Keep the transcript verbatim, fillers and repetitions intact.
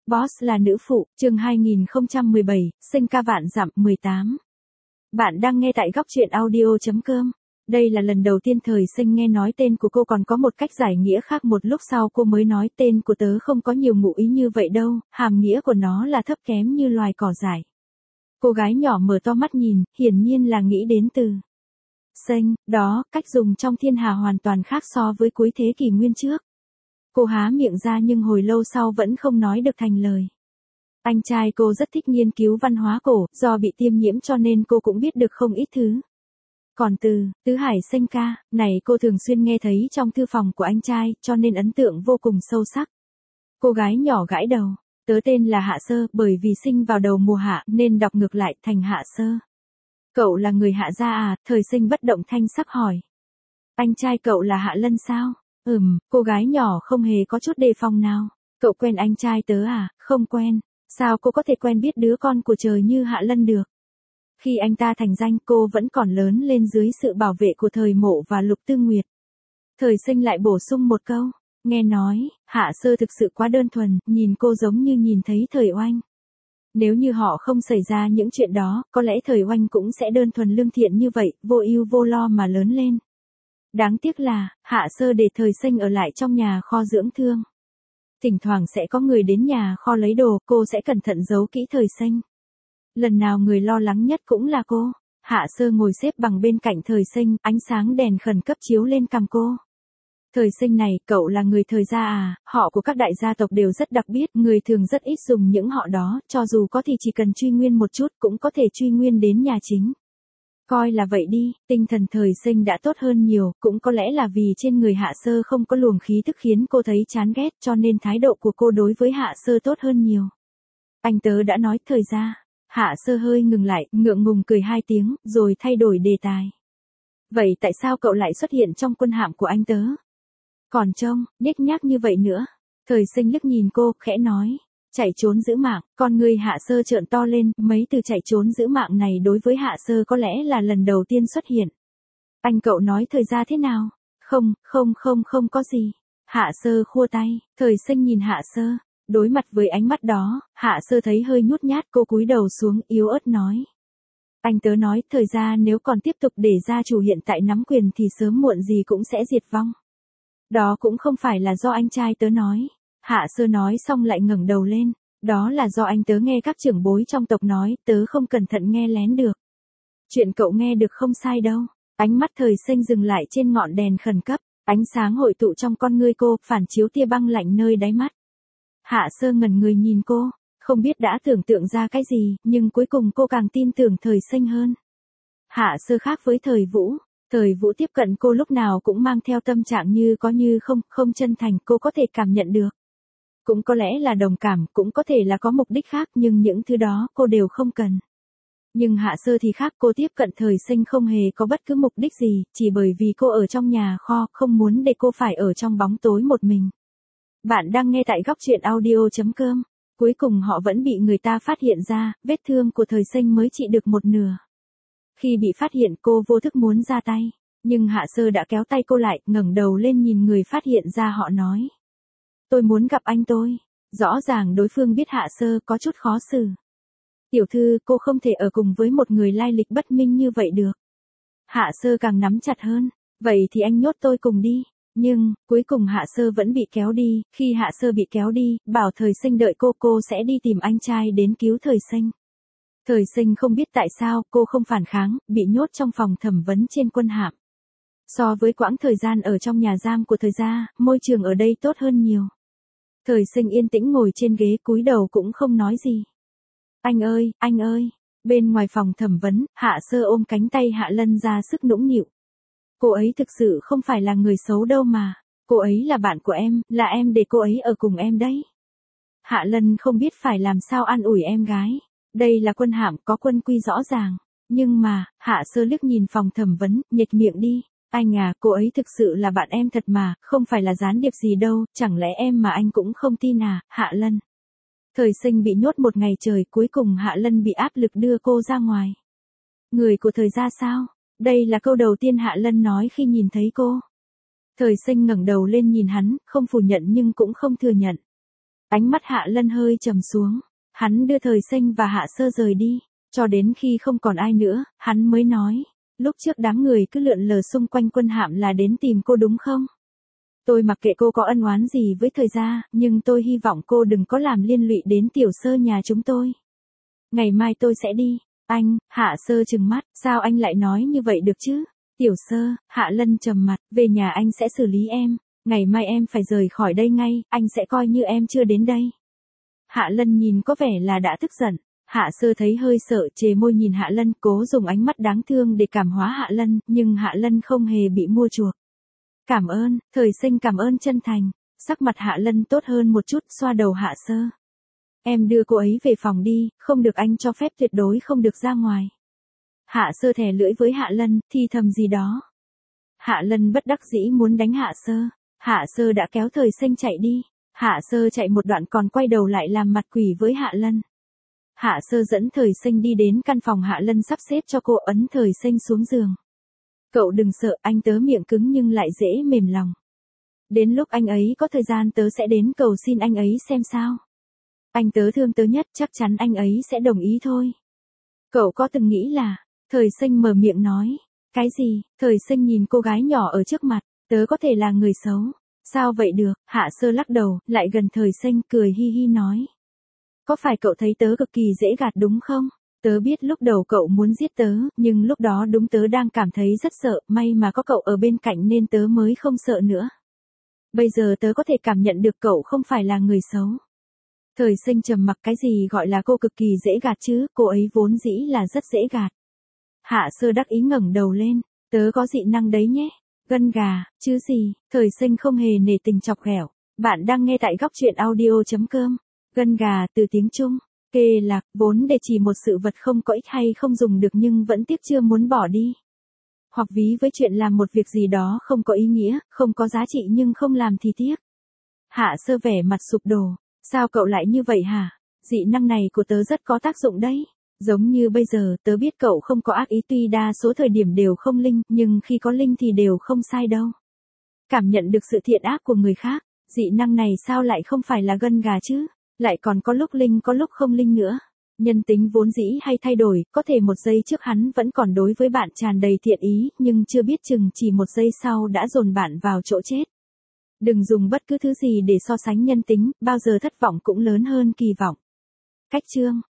Boss là nữ phụ, chương hai nghìn không trăm mười bảy, sinh ca vạn dặm, mười tám. Bạn đang nghe tại góc truyện audio chấm com. Đây là lần đầu tiên Thời Sinh nghe nói tên của cô còn có một cách giải nghĩa khác, một lúc sau cô mới nói tên của tớ không có nhiều ngụ ý như vậy đâu, hàm nghĩa của nó là thấp kém như loài cỏ dại. Cô gái nhỏ mở to mắt nhìn, hiển nhiên là nghĩ đến từ sinh, đó, cách dùng trong thiên hà hoàn toàn khác so với cuối thế kỷ nguyên trước. Cô há miệng ra nhưng hồi lâu sau vẫn không nói được thành lời. Anh trai cô rất thích nghiên cứu văn hóa cổ, do bị tiêm nhiễm cho nên cô cũng biết được không ít thứ. Còn từ, tứ hải sinh ca, này cô thường xuyên nghe thấy trong thư phòng của anh trai, cho nên ấn tượng vô cùng sâu sắc. Cô gái nhỏ gãi đầu, tớ tên là Hạ Sơ, bởi vì sinh vào đầu mùa hạ nên đọc ngược lại thành Hạ Sơ. Cậu là người Hạ gia à? Thời Sinh bất động thanh sắc hỏi. Anh trai cậu là Hạ Lân sao? Ừm, cô gái nhỏ không hề có chút đề phòng nào. Cậu quen anh trai tớ à? Không quen. Sao cô có thể quen biết đứa con của trời như Hạ Lân được? Khi anh ta thành danh cô vẫn còn lớn lên dưới sự bảo vệ của Thời Mộ và Lục Tư Nguyệt. Thời Sinh lại bổ sung một câu. Nghe nói, Hạ Sơ thực sự quá đơn thuần, nhìn cô giống như nhìn thấy Thời Oanh. Nếu như họ không xảy ra những chuyện đó, có lẽ Thời Oanh cũng sẽ đơn thuần lương thiện như vậy, vô ưu vô lo mà lớn lên. Đáng tiếc là, Hạ Sơ để Thời Sinh ở lại trong nhà kho dưỡng thương. Thỉnh thoảng sẽ có người đến nhà kho lấy đồ, cô sẽ cẩn thận giấu kỹ Thời Sinh. Lần nào người lo lắng nhất cũng là cô. Hạ Sơ ngồi xếp bằng bên cạnh Thời Sinh, ánh sáng đèn khẩn cấp chiếu lên cằm cô. Thời Sinh này, cậu là người Thời gia à? Họ của các đại gia tộc đều rất đặc biệt, người thường rất ít dùng những họ đó, cho dù có thì chỉ cần truy nguyên một chút cũng có thể truy nguyên đến nhà chính. Coi là vậy đi, tinh thần Thời Sinh đã tốt hơn nhiều, cũng có lẽ là vì trên người Hạ Sơ không có luồng khí tức khiến cô thấy chán ghét, cho nên thái độ của cô đối với Hạ Sơ tốt hơn nhiều. Anh tớ đã nói Thời gia. Hạ Sơ hơi ngừng lại, ngượng ngùng cười hai tiếng, rồi thay đổi đề tài. Vậy tại sao cậu lại xuất hiện trong quân hạm của anh tớ? Còn trông, nhếch nhác như vậy nữa. Thời Sinh liếc nhìn cô, khẽ nói. Chạy trốn giữ mạng, con người Hạ Sơ trợn to lên, mấy từ chạy trốn giữ mạng này đối với Hạ Sơ có lẽ là lần đầu tiên xuất hiện. Anh cậu nói Thời gia thế nào? Không, không không không có gì. Hạ Sơ khua tay, Thời Sinh nhìn Hạ Sơ. Đối mặt với ánh mắt đó, Hạ Sơ thấy hơi nhút nhát, cô cúi đầu xuống, yếu ớt nói. Anh tớ nói, Thời gia nếu còn tiếp tục để gia chủ hiện tại nắm quyền thì sớm muộn gì cũng sẽ diệt vong. Đó cũng không phải là do anh trai tớ nói. Hạ Sơ nói xong lại ngẩng đầu lên. Đó là do anh tớ nghe các trưởng bối trong tộc nói, tớ không cẩn thận nghe lén được. Chuyện cậu nghe được không sai đâu. Ánh mắt Thời Sinh dừng lại trên ngọn đèn khẩn cấp. Ánh sáng hội tụ trong con ngươi cô, phản chiếu tia băng lạnh nơi đáy mắt. Hạ Sơ ngẩn người nhìn cô, không biết đã tưởng tượng ra cái gì, nhưng cuối cùng cô càng tin tưởng Thời Sinh hơn. Hạ Sơ khác với Thời Vũ. Thời Vũ tiếp cận cô lúc nào cũng mang theo tâm trạng như có như không, không chân thành, cô có thể cảm nhận được. Cũng có lẽ là đồng cảm, cũng có thể là có mục đích khác, nhưng những thứ đó cô đều không cần. Nhưng Hạ Sơ thì khác, cô tiếp cận Thời Sinh không hề có bất cứ mục đích gì, chỉ bởi vì cô ở trong nhà kho, không muốn để cô phải ở trong bóng tối một mình. Bạn đang nghe tại góc truyện audio chấm com. Cuối cùng họ vẫn bị người ta phát hiện ra, vết thương của Thời Sinh mới trị được một nửa. Khi bị phát hiện cô vô thức muốn ra tay, nhưng Hạ Sơ đã kéo tay cô lại, ngẩng đầu lên nhìn người phát hiện ra họ nói. Tôi muốn gặp anh tôi. Rõ ràng đối phương biết Hạ Sơ có chút khó xử. Tiểu thư, cô không thể ở cùng với một người lai lịch bất minh như vậy được. Hạ Sơ càng nắm chặt hơn. Vậy thì anh nhốt tôi cùng đi. Nhưng, cuối cùng Hạ Sơ vẫn bị kéo đi. Khi Hạ Sơ bị kéo đi, bảo Thời Sinh đợi cô, cô sẽ đi tìm anh trai đến cứu Thời Sinh. Thời Sinh không biết tại sao cô không phản kháng, bị nhốt trong phòng thẩm vấn trên quân hạm. So với quãng thời gian ở trong nhà giam của Thời gia, môi trường ở đây tốt hơn nhiều. Thời Sinh yên tĩnh ngồi trên ghế, cúi đầu cũng không nói gì. Anh ơi, anh ơi. Bên ngoài phòng thẩm vấn, Hạ Sơ ôm cánh tay Hạ Lân ra sức nũng nịu. Cô ấy thực sự không phải là người xấu đâu mà. Cô ấy là bạn của em, là em để cô ấy ở cùng em đấy. Hạ Lân không biết phải làm sao an ủi em gái. Đây là quân hạm, có quân quy rõ ràng. Nhưng mà, Hạ Sơ liếc nhìn phòng thẩm vấn, nhếch miệng đi. Anh à, cô ấy thực sự là bạn em thật mà, không phải là gián điệp gì đâu, chẳng lẽ em mà anh cũng không tin à, Hạ Lân. Thời Sinh bị nhốt một ngày trời, cuối cùng Hạ Lân bị áp lực đưa cô ra ngoài. Người của Thời gia sao? Đây là câu đầu tiên Hạ Lân nói khi nhìn thấy cô. Thời Sinh ngẩng đầu lên nhìn hắn, không phủ nhận nhưng cũng không thừa nhận. Ánh mắt Hạ Lân hơi trầm xuống, hắn đưa Thời Sinh và Hạ Sơ rời đi, cho đến khi không còn ai nữa, hắn mới nói, lúc trước đám người cứ lượn lờ xung quanh quân hạm là đến tìm cô đúng không? Tôi mặc kệ cô có ân oán gì với Thời gia, nhưng tôi hy vọng cô đừng có làm liên lụy đến Tiểu Sơ nhà chúng tôi. Ngày mai tôi sẽ đi. Anh, Hạ Sơ trừng mắt, sao anh lại nói như vậy được chứ? Tiểu Sơ, Hạ Lân trầm mặt, về nhà anh sẽ xử lý em, ngày mai em phải rời khỏi đây ngay, anh sẽ coi như em chưa đến đây. Hạ Lân nhìn có vẻ là đã tức giận, Hạ Sơ thấy hơi sợ chề môi nhìn Hạ Lân, cố dùng ánh mắt đáng thương để cảm hóa Hạ Lân, nhưng Hạ Lân không hề bị mua chuộc. Cảm ơn, Thời Sinh cảm ơn chân thành, sắc mặt Hạ Lân tốt hơn một chút, xoa đầu Hạ Sơ. Em đưa cô ấy về phòng đi, không được, anh cho phép tuyệt đối không được ra ngoài. Hạ Sơ thè lưỡi với Hạ Lân, thì thầm gì đó. Hạ Lân bất đắc dĩ muốn đánh Hạ Sơ, Hạ Sơ đã kéo Thời Sinh chạy đi, Hạ Sơ chạy một đoạn còn quay đầu lại làm mặt quỷ với Hạ Lân. Hạ Sơ dẫn Thời Sinh đi đến căn phòng Hạ Lân sắp xếp cho cô, ấn Thời Sinh xuống giường. Cậu đừng sợ, anh tớ miệng cứng nhưng lại dễ mềm lòng. Đến lúc anh ấy có thời gian tớ sẽ đến cầu xin anh ấy xem sao. Anh tớ thương tớ nhất, chắc chắn anh ấy sẽ đồng ý thôi. Cậu có từng nghĩ là, Thời Sinh mở miệng nói, cái gì? Thời Sinh nhìn cô gái nhỏ ở trước mặt, tớ có thể là người xấu. Sao vậy được? Hạ Sơ lắc đầu, lại gần Thời Sinh cười hi hi nói. Có phải cậu thấy tớ cực kỳ dễ gạt đúng không? Tớ biết lúc đầu cậu muốn giết tớ, nhưng lúc đó đúng tớ đang cảm thấy rất sợ, may mà có cậu ở bên cạnh nên tớ mới không sợ nữa. Bây giờ tớ có thể cảm nhận được cậu không phải là người xấu. Thời Sinh trầm mặc, cái gì gọi là cô cực kỳ dễ gạt chứ, cô ấy vốn dĩ là rất dễ gạt. Hạ Sơ đắc ý ngẩng đầu lên, tớ có dị năng đấy nhé. Gân gà, chứ gì? Thời Sinh không hề nể tình chọc ghẹo. Bạn đang nghe tại góc truyện audio chấm com. Gân gà từ tiếng Trung. Kê lạc, vốn để chỉ một sự vật không có ích hay không dùng được nhưng vẫn tiếc chưa muốn bỏ đi. Hoặc ví với chuyện làm một việc gì đó không có ý nghĩa, không có giá trị nhưng không làm thì tiếc. Hạ Sơ vẻ mặt sụp đổ. Sao cậu lại như vậy hả? Dị năng này của tớ rất có tác dụng đấy. Giống như bây giờ, tớ biết cậu không có ác ý, tuy đa số thời điểm đều không linh, nhưng khi có linh thì đều không sai đâu. Cảm nhận được sự thiện ác của người khác, dị năng này sao lại không phải là gân gà chứ? Lại còn có lúc linh có lúc không linh nữa. Nhân tính vốn dĩ hay thay đổi, có thể một giây trước hắn vẫn còn đối với bạn tràn đầy thiện ý, nhưng chưa biết chừng chỉ một giây sau đã dồn bạn vào chỗ chết. Đừng dùng bất cứ thứ gì để so sánh nhân tính, bao giờ thất vọng cũng lớn hơn kỳ vọng. Cách chương